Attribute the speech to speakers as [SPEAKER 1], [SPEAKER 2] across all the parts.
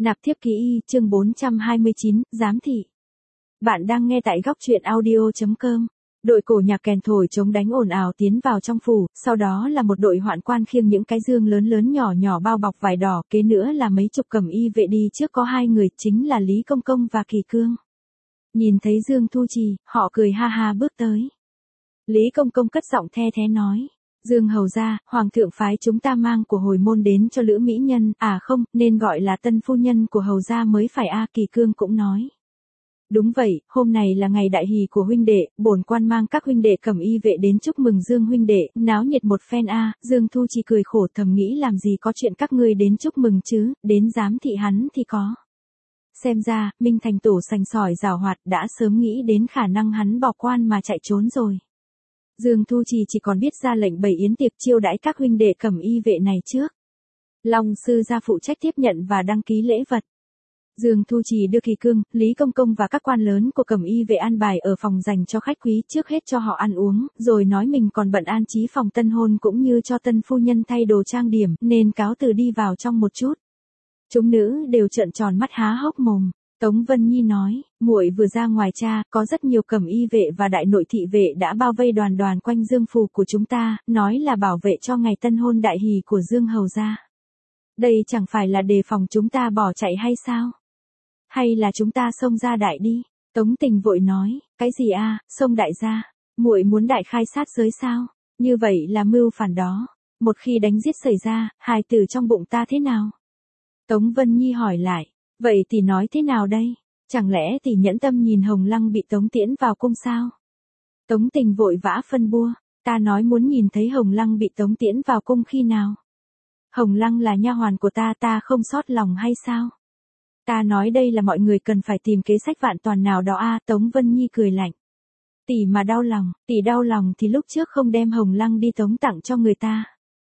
[SPEAKER 1] Nạp thiếp ký y, chương 429, giám thị. Bạn đang nghe tại góc truyện audio.com. Đội cổ nhạc kèn thổi chống đánh ồn ào tiến vào trong phủ, sau đó là một đội hoạn quan khiêng những cái dương lớn lớn nhỏ nhỏ bao bọc vải đỏ, kế nữa là mấy chục cẩm y vệ đi trước có hai người, chính là Lý Công Công và Kỳ Cương. Nhìn thấy Dương Thu Trì, họ cười ha ha bước tới. Lý Công Công cất giọng the thé nói. Dương hầu gia, hoàng thượng phái chúng ta mang của hồi môn đến cho Lữ mỹ nhân, à không, nên gọi là tân phu nhân của hầu gia mới phải a. Kỳ Cương cũng nói. Đúng vậy, hôm này là ngày đại hỷ của huynh đệ, bổn quan mang các huynh đệ cẩm y vệ đến chúc mừng Dương huynh đệ, náo nhiệt một phen a. Dương Thu Trì cười khổ thầm nghĩ làm gì có chuyện các ngươi đến chúc mừng chứ, đến giám thị hắn thì có. Xem ra, Minh Thành tổ sành sỏi giảo hoạt đã sớm nghĩ đến khả năng hắn bỏ quan mà chạy trốn rồi. Dương Thu Trì chỉ còn biết ra lệnh bày yến tiệc chiêu đãi các huynh đệ cẩm y vệ này trước. Long sư gia phụ trách tiếp nhận và đăng ký lễ vật. Dương Thu Trì đưa Kỳ Cương, Lý Công Công và các quan lớn của cẩm y vệ an bài ở phòng dành cho khách quý, trước hết cho họ ăn uống, rồi nói mình còn bận an trí phòng tân hôn cũng như cho tân phu nhân thay đồ trang điểm, nên cáo từ đi vào trong một chút. Chúng nữ đều trợn tròn mắt há hốc mồm. Tống Vân Nhi nói, muội vừa ra ngoài cha, có rất nhiều cẩm y vệ và đại nội thị vệ đã bao vây đoàn đoàn quanh Dương phủ của chúng ta, nói là bảo vệ cho ngày tân hôn đại hỷ của Dương hầu gia. Đây chẳng phải là đề phòng chúng ta bỏ chạy hay sao? Hay là chúng ta xông ra đại đi? Tống Tình vội nói, cái gì a, xông đại gia? Muội muốn đại khai sát giới sao? Như vậy là mưu phản đó. Một khi đánh giết xảy ra, hài tử trong bụng ta thế nào? Tống Vân Nhi hỏi lại. Vậy thì nói thế nào đây? Chẳng lẽ tỷ nhẫn tâm nhìn Hồng Lăng bị Tống tiễn vào cung sao? Tống Tình vội vã phân bua. Ta nói muốn nhìn thấy Hồng Lăng bị Tống tiễn vào cung khi nào? Hồng Lăng là nha hoàn của ta không sót lòng hay sao? Ta nói đây là mọi người cần phải tìm kế sách vạn toàn nào đó a. Tống Vân Nhi cười lạnh. Tỷ mà đau lòng thì lúc trước không đem Hồng Lăng đi tống tặng cho người ta.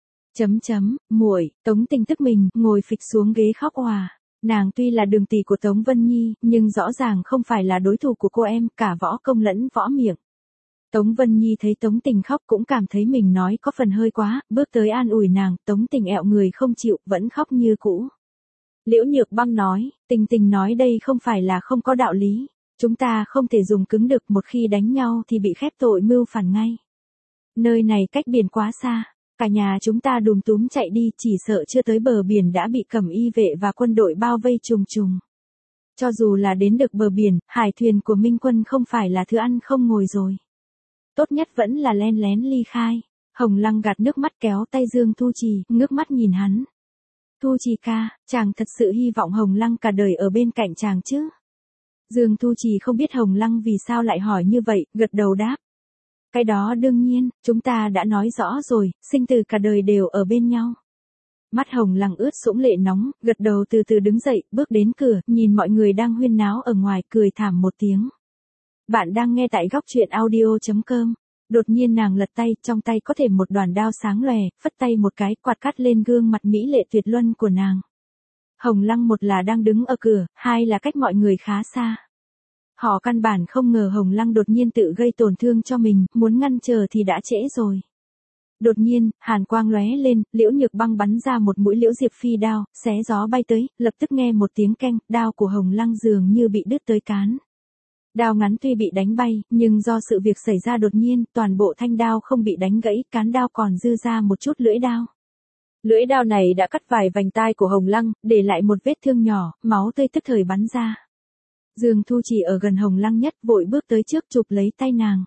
[SPEAKER 1] Muội, Tống Tình tức mình, ngồi phịch xuống ghế khóc òa. Nàng tuy là đường tỷ của Tống Vân Nhi, nhưng rõ ràng không phải là đối thủ của cô em, cả võ công lẫn võ miệng. Tống Vân Nhi thấy Tống Tình khóc cũng cảm thấy mình nói có phần hơi quá, bước tới an ủi nàng, Tống Tình ẹo người không chịu, vẫn khóc như cũ. Liễu Nhược Băng nói, Tình nói đây không phải là không có đạo lý, chúng ta không thể dùng cứng được, một khi đánh nhau thì bị khép tội mưu phản ngay. Nơi này cách biển quá xa. Cả nhà chúng ta đùm túm chạy đi, chỉ sợ chưa tới bờ biển đã bị cẩm y vệ và quân đội bao vây trùng trùng. Cho dù là đến được bờ biển, hải thuyền của Minh quân không phải là thứ ăn không ngồi rồi. Tốt nhất vẫn là len lén ly khai. Hồng Lăng gạt nước mắt kéo tay Dương Thu Trì, ngước mắt nhìn hắn. Thu Trì ca, chàng thật sự hy vọng Hồng Lăng cả đời ở bên cạnh chàng chứ? Dương Thu Trì không biết Hồng Lăng vì sao lại hỏi như vậy, gật đầu đáp. Cái đó đương nhiên, chúng ta đã nói rõ rồi, sinh tử cả đời đều ở bên nhau. Mắt Hồng Lăng ướt sũng lệ nóng, gật đầu từ từ đứng dậy, bước đến cửa, nhìn mọi người đang huyên náo ở ngoài, cười thảm một tiếng. Bạn đang nghe tại góc truyện audio.com. Đột nhiên nàng lật tay, trong tay có thể một đoàn đao sáng lòe, phất tay một cái, quạt cắt lên gương mặt mỹ lệ tuyệt luân của nàng. Hồng Lăng một là đang đứng ở cửa, hai là cách mọi người khá xa. Họ căn bản không ngờ Hồng Lăng đột nhiên tự gây tổn thương cho mình, muốn ngăn trở thì đã trễ rồi. Đột nhiên, hàn quang lóe lên, Liễu Nhược Băng bắn ra một mũi liễu diệp phi đao, xé gió bay tới, lập tức nghe một tiếng keng, đao của Hồng Lăng dường như bị đứt tới cán. Đao ngắn tuy bị đánh bay, nhưng do sự việc xảy ra đột nhiên, toàn bộ thanh đao không bị đánh gãy, cán đao còn dư ra một chút lưỡi đao. Lưỡi đao này đã cắt vài vành tai của Hồng Lăng, để lại một vết thương nhỏ, máu tươi tức thời bắn ra. Dương Thu Trì ở gần Hồng Lăng nhất, vội bước tới trước chụp lấy tay nàng.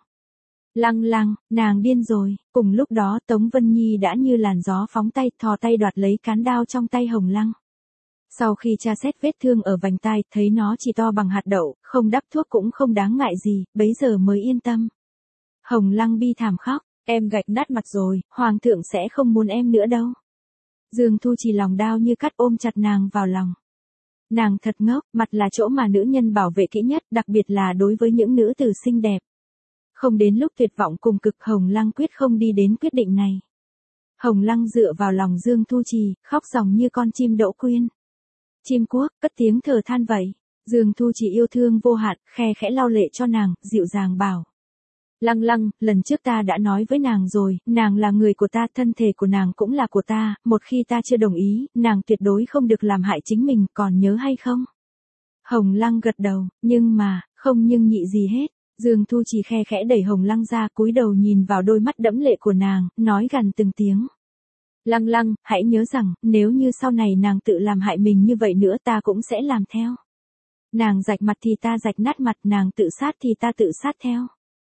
[SPEAKER 1] Lăng, nàng điên rồi. Cùng lúc đó Tống Vân Nhi đã như làn gió phóng tay, thò tay đoạt lấy cán đao trong tay Hồng Lăng. Sau khi tra xét vết thương ở vành tai, thấy nó chỉ to bằng hạt đậu, không đắp thuốc cũng không đáng ngại gì, bấy giờ mới yên tâm. Hồng Lăng bi thảm khóc, em gạch nát mặt rồi, hoàng thượng sẽ không muốn em nữa đâu. Dương Thu Trì lòng đau như cắt ôm chặt nàng vào lòng. Nàng thật ngốc, mặt là chỗ mà nữ nhân bảo vệ kỹ nhất, đặc biệt là đối với những nữ tử xinh đẹp. Không đến lúc tuyệt vọng cùng cực, Hồng Lăng quyết không đi đến quyết định này. Hồng Lăng dựa vào lòng Dương Thu Trì, khóc ròng như con chim đỗ quyên. Chim cuốc, cất tiếng thở than vậy. Dương Thu Trì yêu thương vô hạn, khe khẽ lau lệ cho nàng, dịu dàng bảo. Lăng Lăng, lần trước ta đã nói với nàng rồi, nàng là người của ta, thân thể của nàng cũng là của ta, một khi ta chưa đồng ý, nàng tuyệt đối không được làm hại chính mình, còn nhớ hay không? Hồng Lăng gật đầu, nhưng mà, không nhưng nhị gì hết. Dương Thu Trì khe khẽ đẩy Hồng Lăng ra, cúi đầu nhìn vào đôi mắt đẫm lệ của nàng, nói gằn từng tiếng. Lăng Lăng, hãy nhớ rằng, nếu như sau này nàng tự làm hại mình như vậy nữa ta cũng sẽ làm theo. Nàng rạch mặt thì ta rạch nát mặt, nàng tự sát thì ta tự sát theo.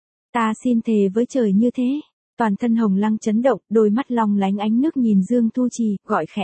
[SPEAKER 1] Ta xin thề với trời như thế. Toàn thân Hồng Lăng chấn động, đôi mắt long lánh ánh nước nhìn Dương Thu Trì, gọi khẽ.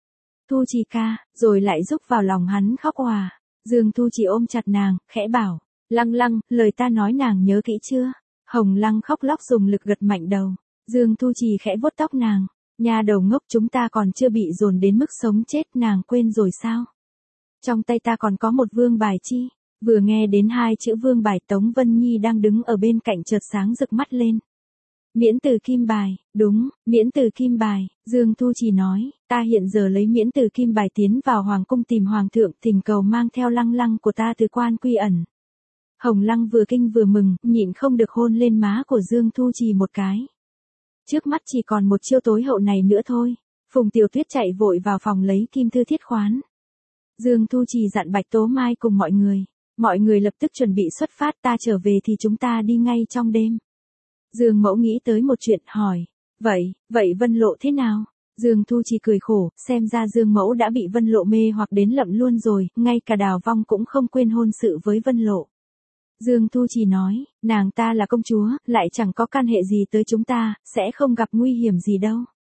[SPEAKER 1] Thu Trì ca, rồi lại rúc vào lòng hắn khóc òa. Dương Thu Trì ôm chặt nàng, khẽ bảo. Lăng Lăng, lời ta nói nàng nhớ kỹ chưa? Hồng Lăng khóc lóc dùng lực gật mạnh đầu. Dương Thu Trì khẽ vuốt tóc nàng. Nhà đầu ngốc, chúng ta còn chưa bị dồn đến mức sống chết, nàng quên rồi sao? Trong tay ta còn có một vương bài chi. Vừa nghe đến hai chữ vương bài, Tống Vân Nhi đang đứng ở bên cạnh chợt sáng rực mắt lên. Miễn từ kim bài, đúng, miễn từ kim bài, Dương Thu Trì nói, ta hiện giờ lấy miễn từ kim bài tiến vào hoàng cung tìm hoàng thượng, thỉnh cầu mang theo Lăng Lăng của ta từ quan quy ẩn. Hồng Lăng vừa kinh vừa mừng, nhịn không được hôn lên má của Dương Thu Trì một cái. Trước mắt chỉ còn một chiêu tối hậu này nữa thôi. Phùng Tiểu Tuyết chạy vội vào phòng lấy kim thư thiết khoán. Dương Thu Trì dặn Bạch Tố Mai cùng mọi người. Mọi người lập tức chuẩn bị xuất phát, ta trở về thì chúng ta đi ngay trong đêm. Dương Mẫu nghĩ tới một chuyện hỏi. Vậy Vân Lộ thế nào? Dương Thu Trì cười khổ, xem ra Dương Mẫu đã bị Vân Lộ mê hoặc đến lậm luôn rồi, ngay cả Đào Vong cũng không quên hôn sự với Vân Lộ. Dương Thu Trì nói, nàng ta là công chúa, lại chẳng có can hệ gì tới chúng ta, sẽ không gặp nguy hiểm gì đâu.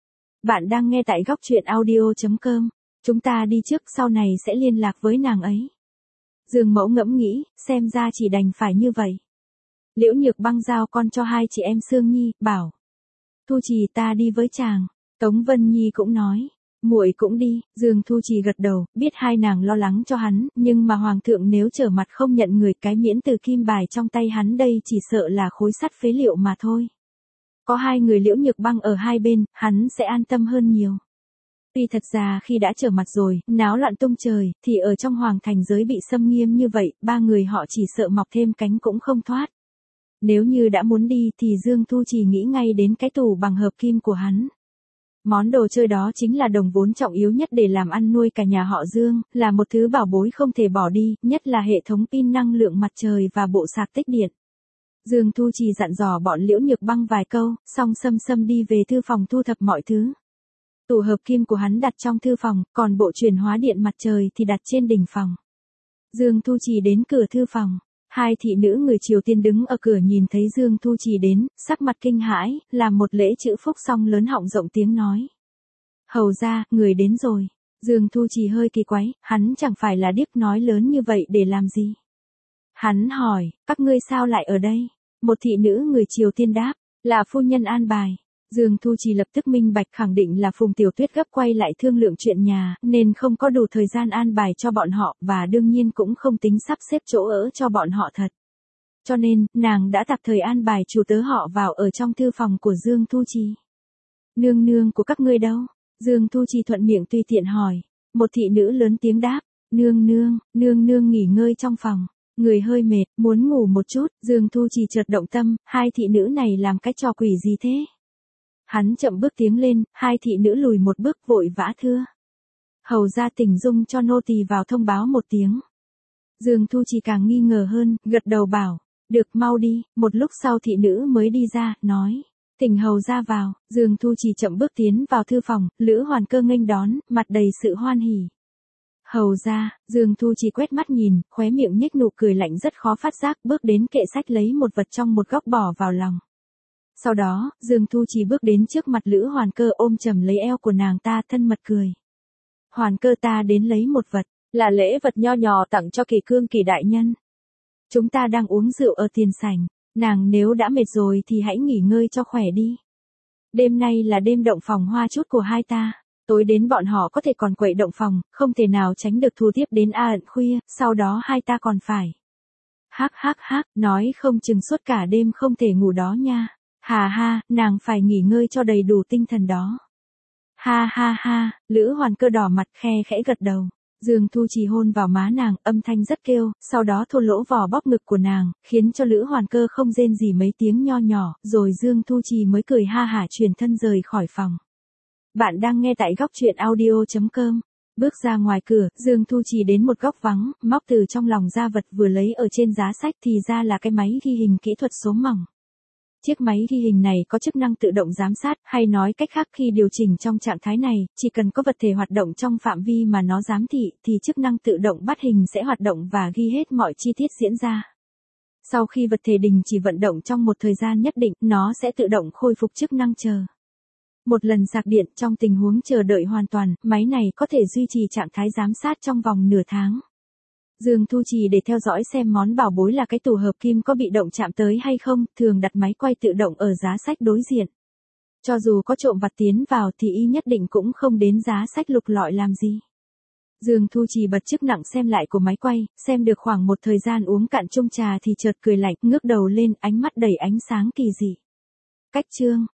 [SPEAKER 1] Bạn đang nghe tại góc truyện audio.com, chúng ta đi trước, sau này sẽ liên lạc với nàng ấy. Dương Mẫu ngẫm nghĩ, xem ra chỉ đành phải như vậy. Liễu Nhược Băng giao con cho hai chị em Sương Nhi, bảo. Thu Trì ta đi với chàng. Tống Vân Nhi cũng nói. Muội cũng đi. Dương Thu Trì gật đầu, biết hai nàng lo lắng cho hắn, nhưng mà hoàng thượng nếu trở mặt không nhận người, cái miễn từ kim bài trong tay hắn đây chỉ sợ là khối sắt phế liệu mà thôi. Có hai người Liễu Nhược Băng ở hai bên, hắn sẽ an tâm hơn nhiều. Tuy thật ra khi đã trở mặt rồi, náo loạn tung trời, thì ở trong hoàng thành giới bị xâm nghiêm như vậy, ba người họ chỉ sợ mọc thêm cánh cũng không thoát. Nếu như đã muốn đi thì Dương Thu Trì nghĩ ngay đến cái tủ bằng hợp kim của hắn. Món đồ chơi đó chính là đồng vốn trọng yếu nhất để làm ăn nuôi cả nhà họ Dương, là một thứ bảo bối không thể bỏ đi, nhất là hệ thống pin năng lượng mặt trời và bộ sạc tích điện. Dương Thu Trì dặn dò bọn Liễu Nhược Băng vài câu, xong xâm xâm đi về thư phòng thu thập mọi thứ. Tủ hợp kim của hắn đặt trong thư phòng, còn bộ chuyển hóa điện mặt trời thì đặt trên đỉnh phòng. Dương Thu Trì đến cửa thư phòng. Hai thị nữ người Triều Tiên đứng ở cửa nhìn thấy Dương Thu Trì đến, sắc mặt kinh hãi, làm một lễ chữ phúc xong lớn họng rộng tiếng nói. Hầu ra, người đến rồi. Dương Thu Trì hơi kỳ quái, hắn chẳng phải là điếc, nói lớn như vậy để làm gì? Hắn hỏi, các ngươi sao lại ở đây? Một thị nữ người Triều Tiên đáp, là phu nhân an bài. Dương Thu Trì lập tức minh bạch khẳng định là Phùng Tiểu Tuyết gấp quay lại thương lượng chuyện nhà, nên không có đủ thời gian an bài cho bọn họ, và đương nhiên cũng không tính sắp xếp chỗ ở cho bọn họ thật. Cho nên, nàng đã tạm thời an bài chủ tớ họ vào ở trong thư phòng của Dương Thu Trì. Nương nương của các ngươi đâu? Dương Thu Trì thuận miệng tùy tiện hỏi. Một thị nữ lớn tiếng đáp, nương nương nghỉ ngơi trong phòng. Người hơi mệt, muốn ngủ một chút, Dương Thu Trì chợt động tâm, hai thị nữ này làm cái trò quỷ gì thế? Hắn chậm bước tiến lên, hai thị nữ lùi một bước vội vã thưa. Hầu ra Tỉnh Dung cho nô tỳ vào thông báo một tiếng. Dương Thu Trì càng nghi ngờ hơn, gật đầu bảo, được mau đi, một lúc sau thị nữ mới đi ra, nói. Thỉnh hầu ra vào, Dương Thu Trì chậm bước tiến vào thư phòng, Lữ Hoàn Cơ nghênh đón, mặt đầy sự hoan hỉ. Hầu ra, Dương Thu Trì quét mắt nhìn, khóe miệng nhếch nụ cười lạnh rất khó phát giác, bước đến kệ sách lấy một vật trong một góc bỏ vào lòng. Sau đó, Dương Thu Trì bước đến trước mặt Lữ Hoàn Cơ ôm chầm lấy eo của nàng ta thân mật cười. Hoàn Cơ ta đến lấy một vật, là lễ vật nho nhỏ tặng cho Kỳ Cương Kỳ đại nhân. Chúng ta đang uống rượu ở tiền sảnh, nàng nếu đã mệt rồi thì hãy nghỉ ngơi cho khỏe đi. Đêm nay là đêm động phòng hoa chút của hai ta, tối đến bọn họ có thể còn quậy động phòng, không thể nào tránh được thu tiếp đến ẩn khuya, sau đó hai ta còn phải. Hắc, nói không chừng suốt cả đêm không thể ngủ đó nha. Hà ha, nàng phải nghỉ ngơi cho đầy đủ tinh thần đó. Ha, Lữ Hoàn Cơ đỏ mặt khe khẽ gật đầu. Dương Thu Trì hôn vào má nàng, âm thanh rất kêu, sau đó thô lỗ vò bóp ngực của nàng, khiến cho Lữ Hoàn Cơ không rên gì mấy tiếng nho nhỏ, rồi Dương Thu Trì mới cười ha hả chuyển thân rời khỏi phòng. Bạn đang nghe tại góc truyện audio.com. Bước ra ngoài cửa, Dương Thu Trì đến một góc vắng, móc từ trong lòng ra vật vừa lấy ở trên giá sách thì ra là cái máy ghi hình kỹ thuật số mỏng. Chiếc máy ghi hình này có chức năng tự động giám sát, hay nói cách khác khi điều chỉnh trong trạng thái này, chỉ cần có vật thể hoạt động trong phạm vi mà nó giám thị, thì chức năng tự động bắt hình sẽ hoạt động và ghi hết mọi chi tiết diễn ra. Sau khi vật thể đình chỉ vận động trong một thời gian nhất định, nó sẽ tự động khôi phục chức năng chờ. Một lần sạc điện, trong tình huống chờ đợi hoàn toàn, máy này có thể duy trì trạng thái giám sát trong vòng nửa tháng. Dương Thu Trì để theo dõi xem món bảo bối là cái tủ hợp kim có bị động chạm tới hay không, thường đặt máy quay tự động ở giá sách đối diện. Cho dù có trộm vặt tiến vào thì y nhất định cũng không đến giá sách lục lọi làm gì. Dương Thu Trì bật chức nặng xem lại của máy quay, xem được khoảng một thời gian uống cạn chung trà thì chợt cười lạnh, ngước đầu lên, ánh mắt đầy ánh sáng kỳ dị. Cách chương